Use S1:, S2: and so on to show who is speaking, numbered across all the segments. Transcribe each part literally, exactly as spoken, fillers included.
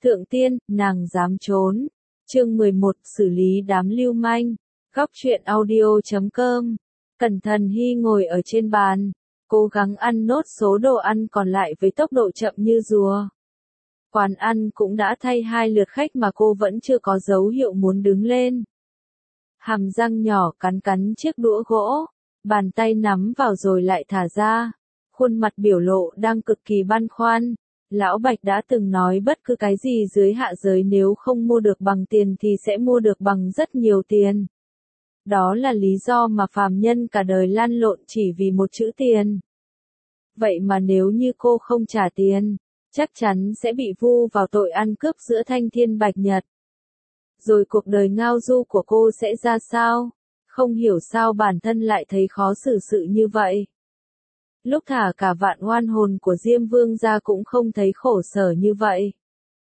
S1: Thượng tiên, nàng dám trốn. Chương mười một, xử lý đám lưu manh. Góc truyện audio chấm com. Cẩn Thận Hy ngồi ở trên bàn, cố gắng ăn nốt số đồ ăn còn lại với tốc độ chậm như rùa. Quán ăn cũng đã thay hai lượt khách mà cô vẫn chưa có dấu hiệu muốn đứng lên. Hàm răng nhỏ cắn cắn chiếc đũa gỗ, bàn tay nắm vào rồi lại thả ra. Khuôn mặt biểu lộ đang cực kỳ băn khoăn. Lão Bạch đã từng nói bất cứ cái gì dưới hạ giới nếu không mua được bằng tiền thì sẽ mua được bằng rất nhiều tiền. Đó là lý do mà phàm nhân cả đời lăn lộn chỉ vì một chữ tiền. Vậy mà nếu như cô không trả tiền, chắc chắn sẽ bị vu vào tội ăn cướp giữa thanh thiên bạch nhật. Rồi cuộc đời ngao du của cô sẽ ra sao? Không hiểu sao bản thân lại thấy khó xử sự như vậy. Lúc thả cả vạn oan hồn của Diêm Vương ra cũng không thấy khổ sở như vậy.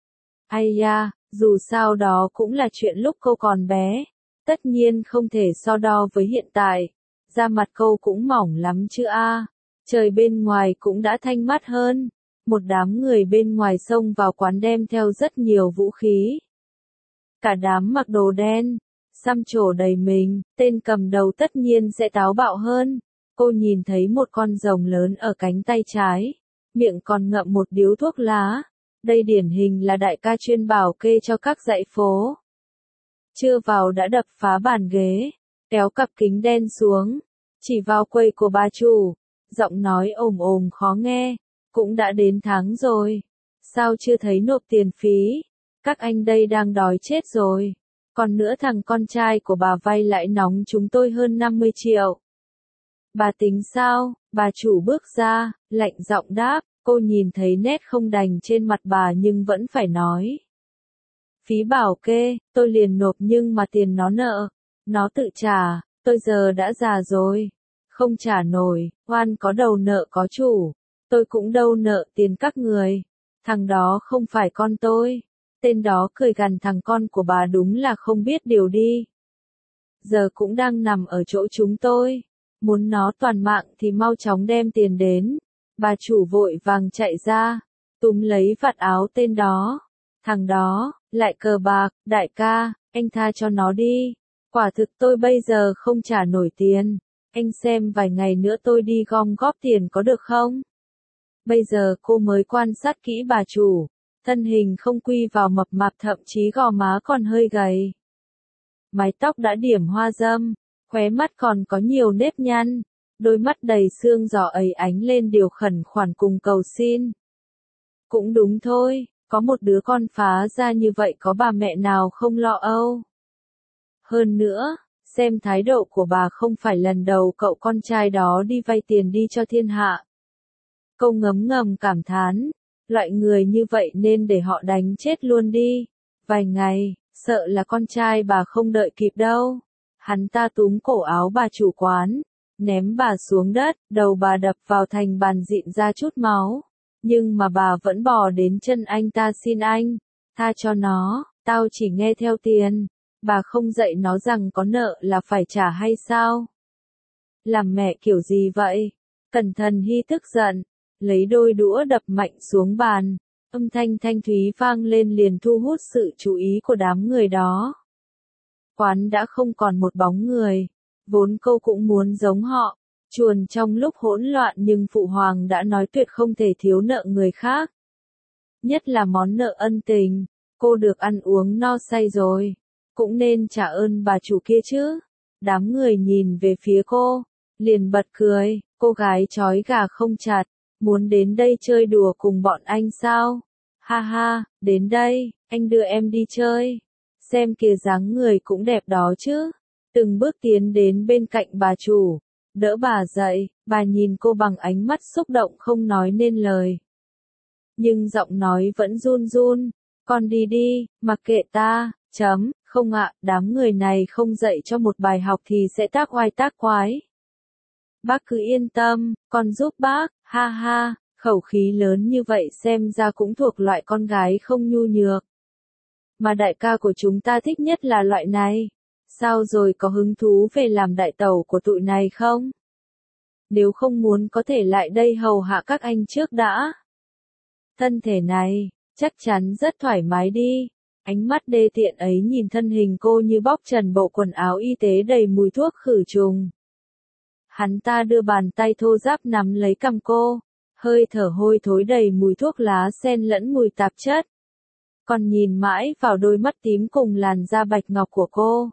S1: Ai da, dù sao đó cũng là chuyện lúc cô còn bé. Tất nhiên không thể so đo với hiện tại. Da mặt cô cũng mỏng lắm chứ a. Trời bên ngoài cũng đã thanh mát hơn. Một đám người bên ngoài xông vào quán đem theo rất nhiều vũ khí. Cả đám mặc đồ đen, xăm trổ đầy mình, tên cầm đầu tất nhiên sẽ táo bạo hơn. Cô nhìn thấy một con rồng lớn ở cánh tay trái, miệng còn ngậm một điếu thuốc lá. Đây điển hình là đại ca chuyên bảo kê cho các dãy phố. Chưa vào đã đập phá bàn ghế, kéo cặp kính đen xuống, chỉ vào quầy của bà chủ, giọng nói ồm ồm khó nghe, cũng đã đến tháng rồi, sao chưa thấy nộp tiền phí, các anh đây đang đói chết rồi, còn nữa thằng con trai của bà vay lãi nóng chúng tôi hơn năm mươi triệu. Bà tính sao? Bà chủ bước ra, lạnh giọng đáp, cô nhìn thấy nét không đành trên mặt bà nhưng vẫn phải nói. Phí bảo kê, tôi liền nộp nhưng mà tiền nó nợ, nó tự trả, tôi giờ đã già rồi, không trả nổi, oan có đầu nợ có chủ, tôi cũng đâu nợ tiền các người, thằng đó không phải con tôi, tên đó cười gằn thằng con của bà đúng là không biết điều đi. Giờ cũng đang nằm ở chỗ chúng tôi, muốn nó toàn mạng thì mau chóng đem tiền đến, bà chủ vội vàng chạy ra, túm lấy vạt áo tên đó. Thằng đó, lại cờ bạc, đại ca, anh tha cho nó đi. Quả thực tôi bây giờ không trả nổi tiền. Anh xem vài ngày nữa tôi đi gom góp tiền có được không? Bây giờ cô mới quan sát kỹ bà chủ. Thân hình không quy vào mập mạp thậm chí gò má còn hơi gầy. Mái tóc đã điểm hoa râm, khóe mắt còn có nhiều nếp nhăn. Đôi mắt đầy xương giò ấy ánh lên điều khẩn khoản cùng cầu xin. Cũng đúng thôi. Có một đứa con phá ra như vậy có bà mẹ nào không lo âu. Hơn nữa, xem thái độ của bà không phải lần đầu cậu con trai đó đi vay tiền đi cho thiên hạ. Câu ngấm ngầm cảm thán, loại người như vậy nên để họ đánh chết luôn đi. Vài ngày, sợ là con trai bà không đợi kịp đâu. Hắn ta túm cổ áo bà chủ quán, ném bà xuống đất, đầu bà đập vào thành bàn dịn ra chút máu. Nhưng mà bà vẫn bò đến chân anh ta xin anh, tha cho nó, tao chỉ nghe theo tiền, bà không dạy nó rằng có nợ là phải trả hay sao? Làm mẹ kiểu gì vậy? Cẩn Thận Hy tức giận, lấy đôi đũa đập mạnh xuống bàn, âm thanh thanh thúy vang lên liền thu hút sự chú ý của đám người đó. Quán đã không còn một bóng người, vốn cô cũng muốn giống họ. Chuồn trong lúc hỗn loạn nhưng Phụ Hoàng đã nói tuyệt không thể thiếu nợ người khác. Nhất là món nợ ân tình, cô được ăn uống no say rồi, cũng nên trả ơn bà chủ kia chứ. Đám người nhìn về phía cô, liền bật cười, cô gái trói gà không chặt, muốn đến đây chơi đùa cùng bọn anh sao? Ha ha, đến đây, anh đưa em đi chơi. Xem kìa dáng người cũng đẹp đó chứ. Từng bước tiến đến bên cạnh bà chủ. Đỡ bà dậy, bà nhìn cô bằng ánh mắt xúc động không nói nên lời. Nhưng giọng nói vẫn run run, con đi đi, mặc kệ ta, chấm, không ạ, đám người này không dạy cho một bài học thì sẽ tác oai tác quái. Bác cứ yên tâm, con giúp bác, ha ha, khẩu khí lớn như vậy xem ra cũng thuộc loại con gái không nhu nhược. Mà đại ca của chúng ta thích nhất là loại này. Sao rồi có hứng thú về làm đại tẩu của tụi này không? Nếu không muốn có thể lại đây hầu hạ các anh trước đã. Thân thể này, chắc chắn rất thoải mái đi. Ánh mắt đê tiện ấy nhìn thân hình cô như bóc trần bộ quần áo y tế đầy mùi thuốc khử trùng. Hắn ta đưa bàn tay thô ráp nắm lấy cằm cô, hơi thở hôi thối đầy mùi thuốc lá xen lẫn mùi tạp chất. Còn nhìn mãi vào đôi mắt tím cùng làn da bạch ngọc của cô.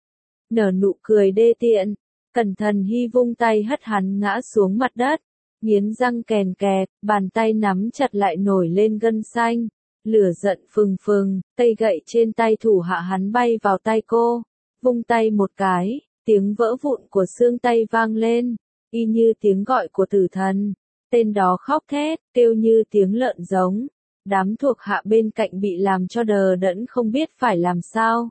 S1: Nở nụ cười đê tiện, Cẩn Thận Hy vung tay hất hắn ngã xuống mặt đất, nghiến răng kèn kẹt, bàn tay nắm chặt lại nổi lên gân xanh, lửa giận phừng phừng, cây gậy trên tay thủ hạ hắn bay vào tay cô, vung tay một cái, tiếng vỡ vụn của xương tay vang lên, y như tiếng gọi của tử thần, tên đó khóc thét, kêu như tiếng lợn giống, đám thuộc hạ bên cạnh bị làm cho đờ đẫn không biết phải làm sao.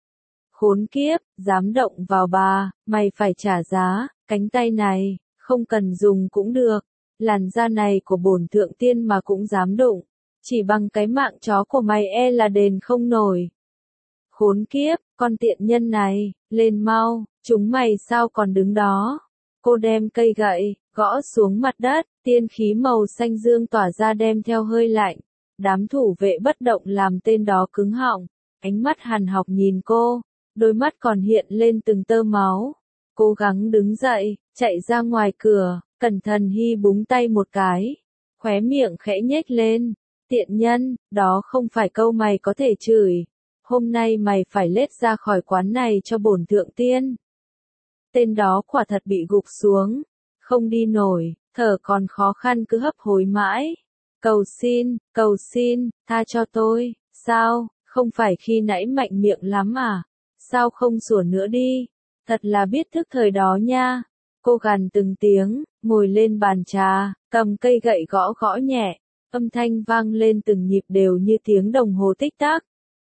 S1: Khốn kiếp, dám động vào bà, mày phải trả giá, cánh tay này, không cần dùng cũng được, làn da này của bổn thượng tiên mà cũng dám đụng, chỉ bằng cái mạng chó của mày e là đền không nổi. Khốn kiếp, con tiện nhân này, lên mau, chúng mày sao còn đứng đó. Cô đem cây gậy, gõ xuống mặt đất, tiên khí màu xanh dương tỏa ra đem theo hơi lạnh, đám thủ vệ bất động làm tên đó cứng họng, ánh mắt hằn học nhìn cô. Đôi mắt còn hiện lên từng tơ máu. Cố gắng đứng dậy, chạy ra ngoài cửa, Cẩn Thận Hy búng tay một cái. Khóe miệng khẽ nhếch lên. Tiện nhân, đó không phải câu mày có thể chửi. Hôm nay mày phải lết ra khỏi quán này cho bổn thượng tiên. Tên đó quả thật bị gục xuống. Không đi nổi, thở còn khó khăn cứ hấp hối mãi. Cầu xin, cầu xin, tha cho tôi. Sao, không phải khi nãy mạnh miệng lắm à? Sao không sủa nữa đi, thật là biết thức thời đó nha. Cô gằn từng tiếng, ngồi lên bàn trà, cầm cây gậy gõ gõ nhẹ, âm thanh vang lên từng nhịp đều như tiếng đồng hồ tích tắc.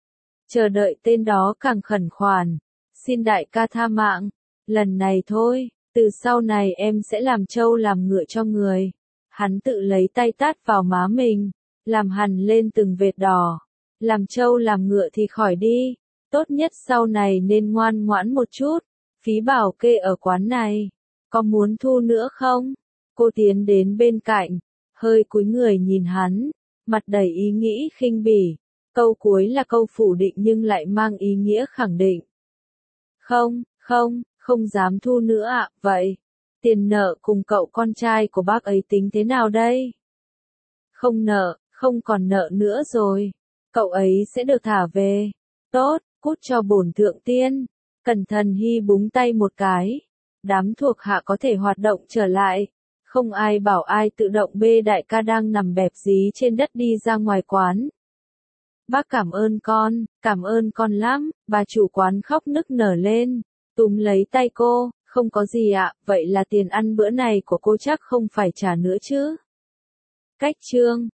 S1: Chờ đợi tên đó càng khẩn khoản, xin đại ca tha mạng, lần này thôi, từ sau này em sẽ làm trâu làm ngựa cho người. Hắn tự lấy tay tát vào má mình, làm hằn lên từng vệt đỏ, làm trâu làm ngựa thì khỏi đi. Tốt nhất sau này nên ngoan ngoãn một chút, phí bảo kê ở quán này, có muốn thu nữa không? Cô tiến đến bên cạnh, hơi cúi người nhìn hắn, mặt đầy ý nghĩ khinh bỉ, câu cuối là câu phủ định nhưng lại mang ý nghĩa khẳng định. Không, không, không dám thu nữa ạ, vậy, tiền nợ cùng cậu con trai của bác ấy tính thế nào đây? Không nợ, không còn nợ nữa rồi, cậu ấy sẽ được thả về, tốt. Cút cho bổn thượng tiên. Cẩn Thận Hy búng tay một cái. Đám thuộc hạ có thể hoạt động trở lại. Không ai bảo ai tự động bê đại ca đang nằm bẹp dí trên đất đi ra ngoài quán. Bác cảm ơn con, cảm ơn con lắm. Bà chủ quán khóc nức nở lên. Túm lấy tay cô, không có gì ạ, vậy là tiền ăn bữa này của cô chắc không phải trả nữa chứ. Cách chương